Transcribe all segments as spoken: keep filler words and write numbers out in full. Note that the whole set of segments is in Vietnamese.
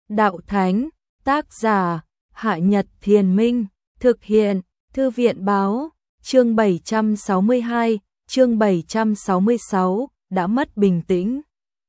Đạo Thánh, tác giả, Hạ Nhật Thiền Minh, thực hiện, Thư viện Báo, chương bảy trăm sáu mươi hai, chương bảy trăm sáu mươi sáu, đã mất bình tĩnh.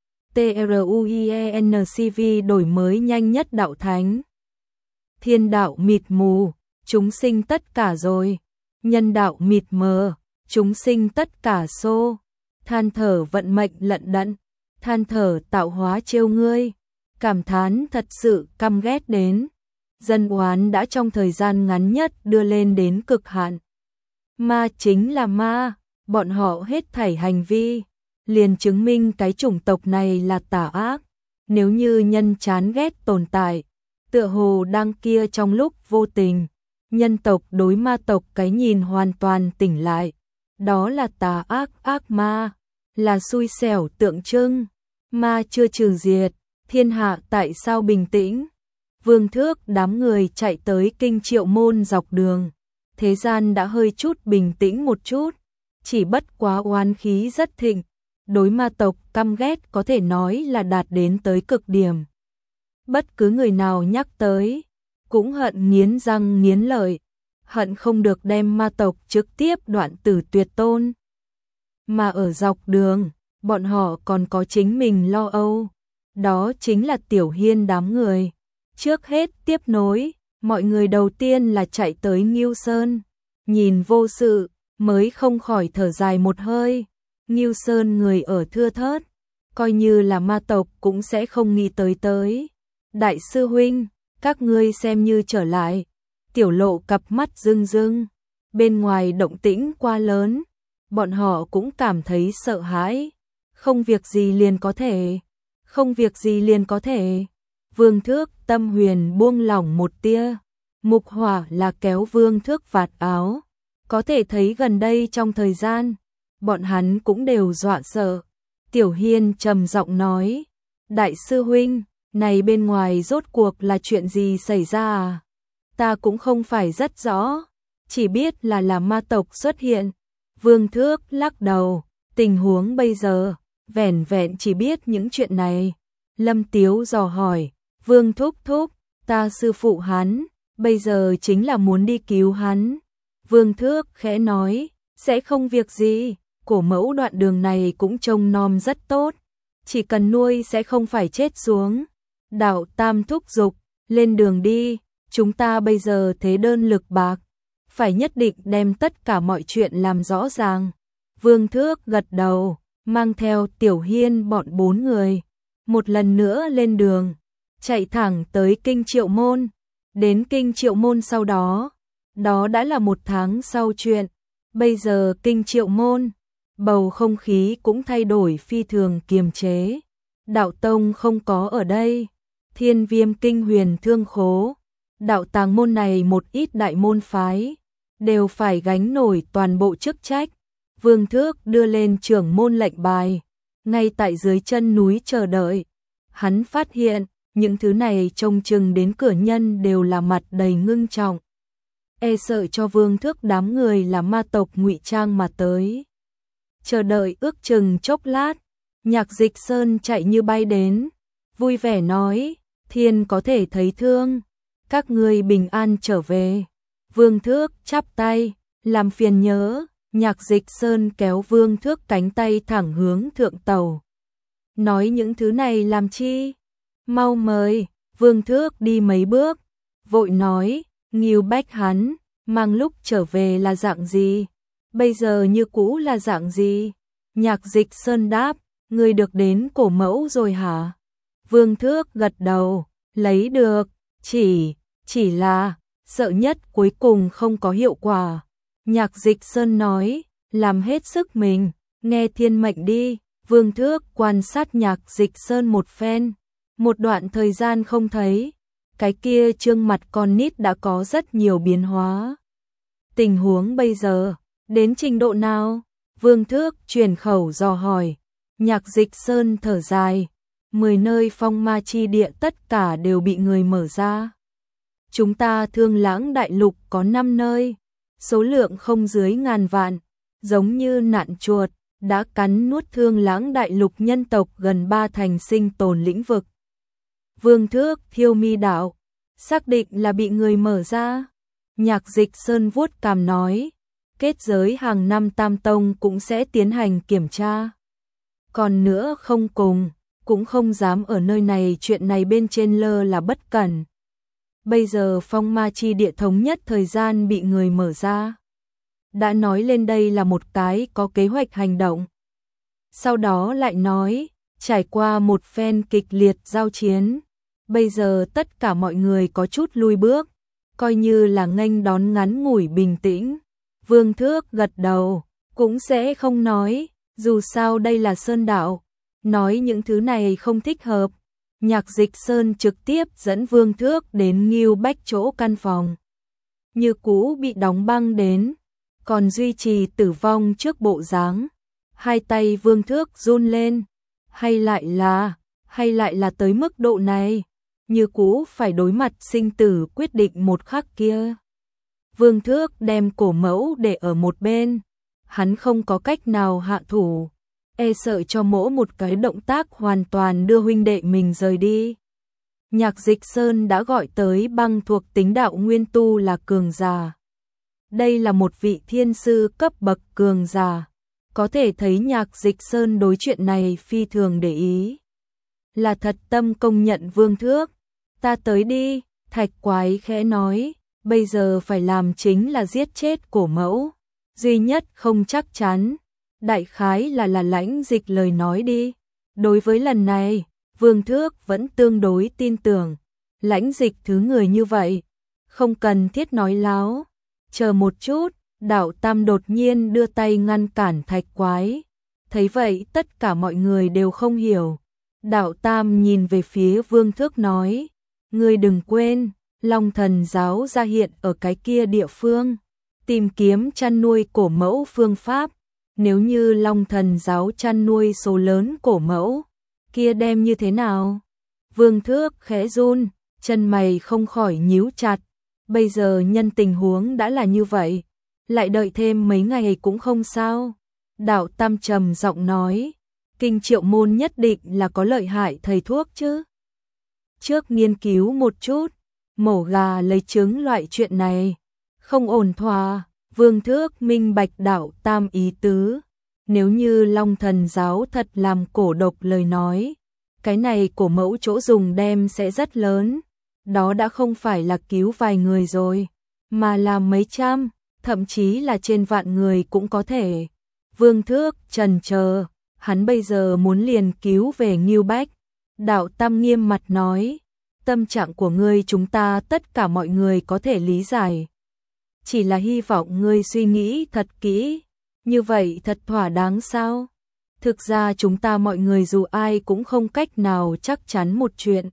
TRUIENCV đổi mới nhanh nhất Đạo Thánh. Thiên đạo mịt mù, chúng sinh tất cả rồi. Nhân đạo mịt mờ, chúng sinh tất cả xô. Than thở vận mệnh lận đận, than thở tạo hóa trêu ngươi. Cảm thán thật sự căm ghét đến. Dân oán đã trong thời gian ngắn nhất đưa lên đến cực hạn. Ma chính là ma, bọn họ hết thảy hành vi liền chứng minh cái chủng tộc này là tà ác. Nếu như nhân chán ghét tồn tại, tựa hồ đang kia trong lúc vô tình, nhân tộc đối ma tộc cái nhìn hoàn toàn tỉnh lại. Đó là tà ác ác ma, là xui xẻo tượng trưng. Ma chưa trừ diệt, thiên hạ tại sao bình tĩnh? Vương Thước đám người chạy tới Kinh Triệu Môn dọc đường. Thế gian đã hơi chút bình tĩnh một chút, chỉ bất quá oán khí rất thịnh. Đối ma tộc căm ghét có thể nói là đạt đến tới cực điểm. Bất cứ người nào nhắc tới, cũng hận nghiến răng nghiến lợi, hận không được đem ma tộc trực tiếp đoạn tử tuyệt tôn. Mà ở dọc đường, bọn họ còn có chính mình lo âu, đó chính là Tiểu Hiên đám người. Trước hết tiếp nối, mọi người đầu tiên là chạy tới Ngưu Sơn, nhìn vô sự, mới không khỏi thở dài một hơi. Ngưu Sơn người ở thưa thớt, coi như là ma tộc cũng sẽ không nghĩ tới tới. Đại sư huynh, các ngươi xem như trở lại. Tiểu Lộ cặp mắt rưng rưng, bên ngoài động tĩnh quá lớn, bọn họ cũng cảm thấy sợ hãi. Không việc gì liền có thể, không việc gì liền có thể. Vương Thước tâm huyền buông lỏng một tia, Mục Hỏa là kéo Vương Thước vạt áo. Có thể thấy gần đây trong thời gian, bọn hắn cũng đều dọa sợ. Tiểu Hiên trầm giọng nói, đại sư huynh, này bên ngoài rốt cuộc là chuyện gì xảy ra à? Ta cũng không phải rất rõ, chỉ biết là là ma tộc xuất hiện. Vương Thước lắc đầu, tình huống bây giờ, vẻn vẹn chỉ biết những chuyện này. Lâm Tiếu dò hỏi, Vương Thúc Thúc, ta sư phụ hắn, bây giờ chính là muốn đi cứu hắn. Vương Thước khẽ nói, sẽ không việc gì, cổ mẫu đoạn đường này cũng trông nom rất tốt, chỉ cần nuôi sẽ không phải chết xuống. Đạo Tam thúc giục, lên đường đi, chúng ta bây giờ thế đơn lực bạc, phải nhất định đem tất cả mọi chuyện làm rõ ràng. Vương Thước gật đầu, mang theo Tiểu Hiên bọn bốn người, một lần nữa lên đường, chạy thẳng tới Kinh Triệu Môn. Đến Kinh Triệu Môn sau đó, đó đã là một tháng sau chuyện. Bây giờ Kinh Triệu Môn, bầu không khí cũng thay đổi phi thường kiềm chế. Đạo Tông không có ở đây, Thiên Viêm Kinh Huyền Thương Khố, đạo tàng môn này một ít đại môn phái, đều phải gánh nổi toàn bộ chức trách. Vương Thước đưa lên trưởng môn lệnh bài, ngay tại dưới chân núi chờ đợi. Hắn phát hiện, những thứ này trông chừng đến cửa nhân đều là mặt đầy ngưng trọng. E sợ cho Vương Thước đám người là ma tộc ngụy trang mà tới. Chờ đợi ước chừng chốc lát, Nhạc Dịch Sơn chạy như bay đến, vui vẻ nói, thiên có thể thấy thương, các ngươi bình an trở về. Vương Thước chắp tay, làm phiền nhớ. Nhạc Dịch Sơn kéo Vương Thước cánh tay thẳng hướng thượng tàu. Nói những thứ này làm chi? Mau mời. Vương Thước đi mấy bước, vội nói, Ngưu Bách hắn, mang lúc trở về là dạng gì? Bây giờ như cũ là dạng gì? Nhạc Dịch Sơn đáp, ngươi được đến cổ mẫu rồi hả? Vương Thước gật đầu, lấy được, chỉ, chỉ là, sợ nhất cuối cùng không có hiệu quả. Nhạc Dịch Sơn nói, làm hết sức mình, nghe thiên mệnh đi. Vương Thước quan sát Nhạc Dịch Sơn một phen, một đoạn thời gian không thấy, cái kia trương mặt con nít đã có rất nhiều biến hóa. Tình huống bây giờ, đến trình độ nào? Vương Thước truyền khẩu dò hỏi. Nhạc Dịch Sơn thở dài, mười nơi phong ma chi địa tất cả đều bị người mở ra. Chúng ta Thương Lãng Đại Lục có năm nơi, số lượng không dưới ngàn vạn, giống như nạn chuột, đã cắn nuốt Thương Lãng Đại Lục nhân tộc gần ba thành sinh tồn lĩnh vực. Vương Thước thiêu mi đạo, xác định là bị người mở ra. Nhạc Dịch Sơn vuốt cằm nói, kết giới hàng năm Tam Tông cũng sẽ tiến hành kiểm tra. Còn nữa không cùng, cũng không dám ở nơi này chuyện này bên trên lơ là bất cẩn. Bây giờ phong ma chi địa thống nhất thời gian bị người mở ra. Đã nói lên đây là một cái có kế hoạch hành động. Sau đó lại nói, trải qua một phen kịch liệt giao chiến, bây giờ tất cả mọi người có chút lui bước, coi như là nghênh đón ngắn ngủi bình tĩnh. Vương Thước gật đầu, cũng sẽ không nói, dù sao đây là Sơn Đạo, nói những thứ này không thích hợp. Nhạc Dịch Sơn trực tiếp dẫn Vương Thước đến Ngưu Bách chỗ căn phòng. Như cũ bị đóng băng đến, còn duy trì tử vong trước bộ dáng. Hai tay Vương Thước run lên, hay lại là, hay lại là tới mức độ này, như cũ phải đối mặt sinh tử quyết định một khắc kia. Vương Thước đem cổ mẫu để ở một bên, hắn không có cách nào hạ thủ, e sợ cho mỗi một cái động tác hoàn toàn đưa huynh đệ mình rời đi. Nhạc Dịch Sơn đã gọi tới băng thuộc tính đạo nguyên tu là cường giả. Đây là một vị thiên sư cấp bậc cường giả, có thể thấy Nhạc Dịch Sơn đối chuyện này phi thường để ý. Là thật tâm công nhận Vương Thước, ta tới đi, Thạch Quái khẽ nói, bây giờ phải làm chính là giết chết cổ mẫu, duy nhất không chắc chắn, đại khái là là Lãnh Dịch lời nói đi. Đối với lần này, Vương Thước vẫn tương đối tin tưởng, Lãnh Dịch thứ người như vậy, không cần thiết nói láo. Chờ một chút, Đạo Tam đột nhiên đưa tay ngăn cản Thạch Quái. Thấy vậy tất cả mọi người đều không hiểu. Đạo Tam nhìn về phía Vương Thước nói, ngươi đừng quên, Long Thần giáo ra hiện ở cái kia địa phương, tìm kiếm chăn nuôi cổ mẫu phương pháp. Nếu như Long Thần giáo chăn nuôi số lớn cổ mẫu, kia đem như thế nào? Vương Thước khẽ run, chân mày không khỏi nhíu chặt. Bây giờ nhân tình huống đã là như vậy, lại đợi thêm mấy ngày cũng không sao. Đạo Tam trầm giọng nói, Kinh Triệu môn nhất định là có lợi hại thầy thuốc chứ. Trước nghiên cứu một chút, mổ gà lấy trứng loại chuyện này, không ổn thỏa. Vương Thước minh bạch Đạo Tam ý tứ, nếu như Long Thần giáo thật làm cổ độc lời nói, cái này cổ mẫu chỗ dùng đem sẽ rất lớn. Đó đã không phải là cứu vài người rồi, mà là mấy trăm, thậm chí là trên vạn người cũng có thể. Vương Thước chần chờ, hắn bây giờ muốn liền cứu về Ngưu Bách. Đạo Tam nghiêm mặt nói, tâm trạng của ngươi chúng ta tất cả mọi người có thể lý giải. Chỉ là hy vọng ngươi suy nghĩ thật kỹ, như vậy thật thỏa đáng sao? Thực ra chúng ta mọi người dù ai cũng không cách nào chắc chắn một chuyện.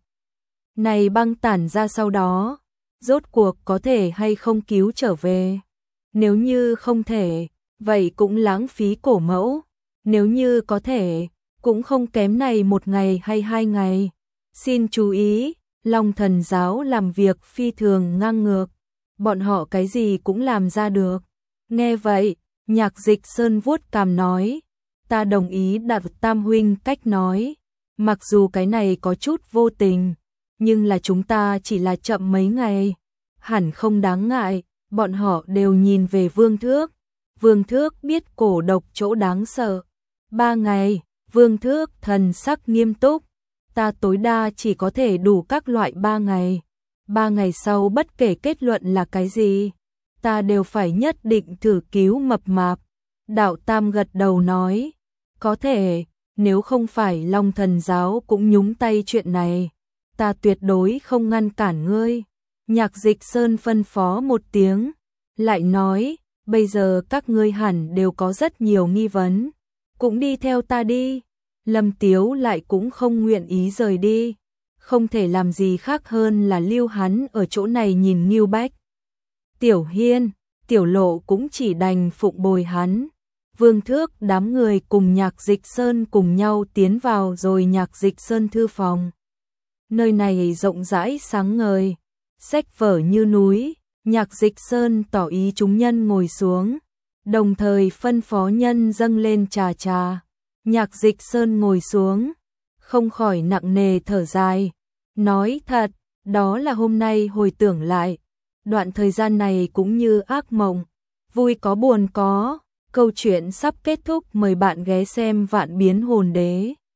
Này băng tản ra sau đó, rốt cuộc có thể hay không cứu trở về. Nếu như không thể, vậy cũng lãng phí cổ mẫu. Nếu như có thể, cũng không kém này một ngày hay hai ngày. Xin chú ý, Long Thần giáo làm việc phi thường ngang ngược. Bọn họ cái gì cũng làm ra được. Nghe vậy, Nhạc Dịch Sơn vuốt cằm nói, ta đồng ý Đạo Tam huynh cách nói. Mặc dù cái này có chút vô tình, nhưng là chúng ta chỉ là chậm mấy ngày, hẳn không đáng ngại. Bọn họ đều nhìn về Vương Thước. Vương Thước biết cổ độc chỗ đáng sợ. Ba ngày, Vương Thước thần sắc nghiêm túc. Ta tối đa chỉ có thể đủ các loại ba ngày. Ba ngày sau bất kể kết luận là cái gì, ta đều phải nhất định thử cứu mập mạp. Đạo Tam gật đầu nói, có thể, nếu không phải Long Thần giáo cũng nhúng tay chuyện này, ta tuyệt đối không ngăn cản ngươi. Nhạc Dịch Sơn phân phó một tiếng, lại nói, bây giờ các ngươi hẳn đều có rất nhiều nghi vấn, cũng đi theo ta đi. Lâm Tiếu lại cũng không nguyện ý rời đi, không thể làm gì khác hơn là lưu hắn ở chỗ này nhìn Ngưu Bách. Tiểu Hiên, Tiểu Lộ cũng chỉ đành phụng bồi hắn. Vương Thước đám người cùng Nhạc Dịch Sơn cùng nhau tiến vào rồi Nhạc Dịch Sơn thư phòng. Nơi này rộng rãi sáng ngời, sách vở như núi. Nhạc Dịch Sơn tỏ ý chúng nhân ngồi xuống, đồng thời phân phó nhân dâng lên trà trà. Nhạc Dịch Sơn ngồi xuống, không khỏi nặng nề thở dài. Nói thật, đó là hôm nay hồi tưởng lại, đoạn thời gian này cũng như ác mộng, vui có buồn có, câu chuyện sắp kết thúc, mời bạn ghé xem Vạn Biến Hồn Đế.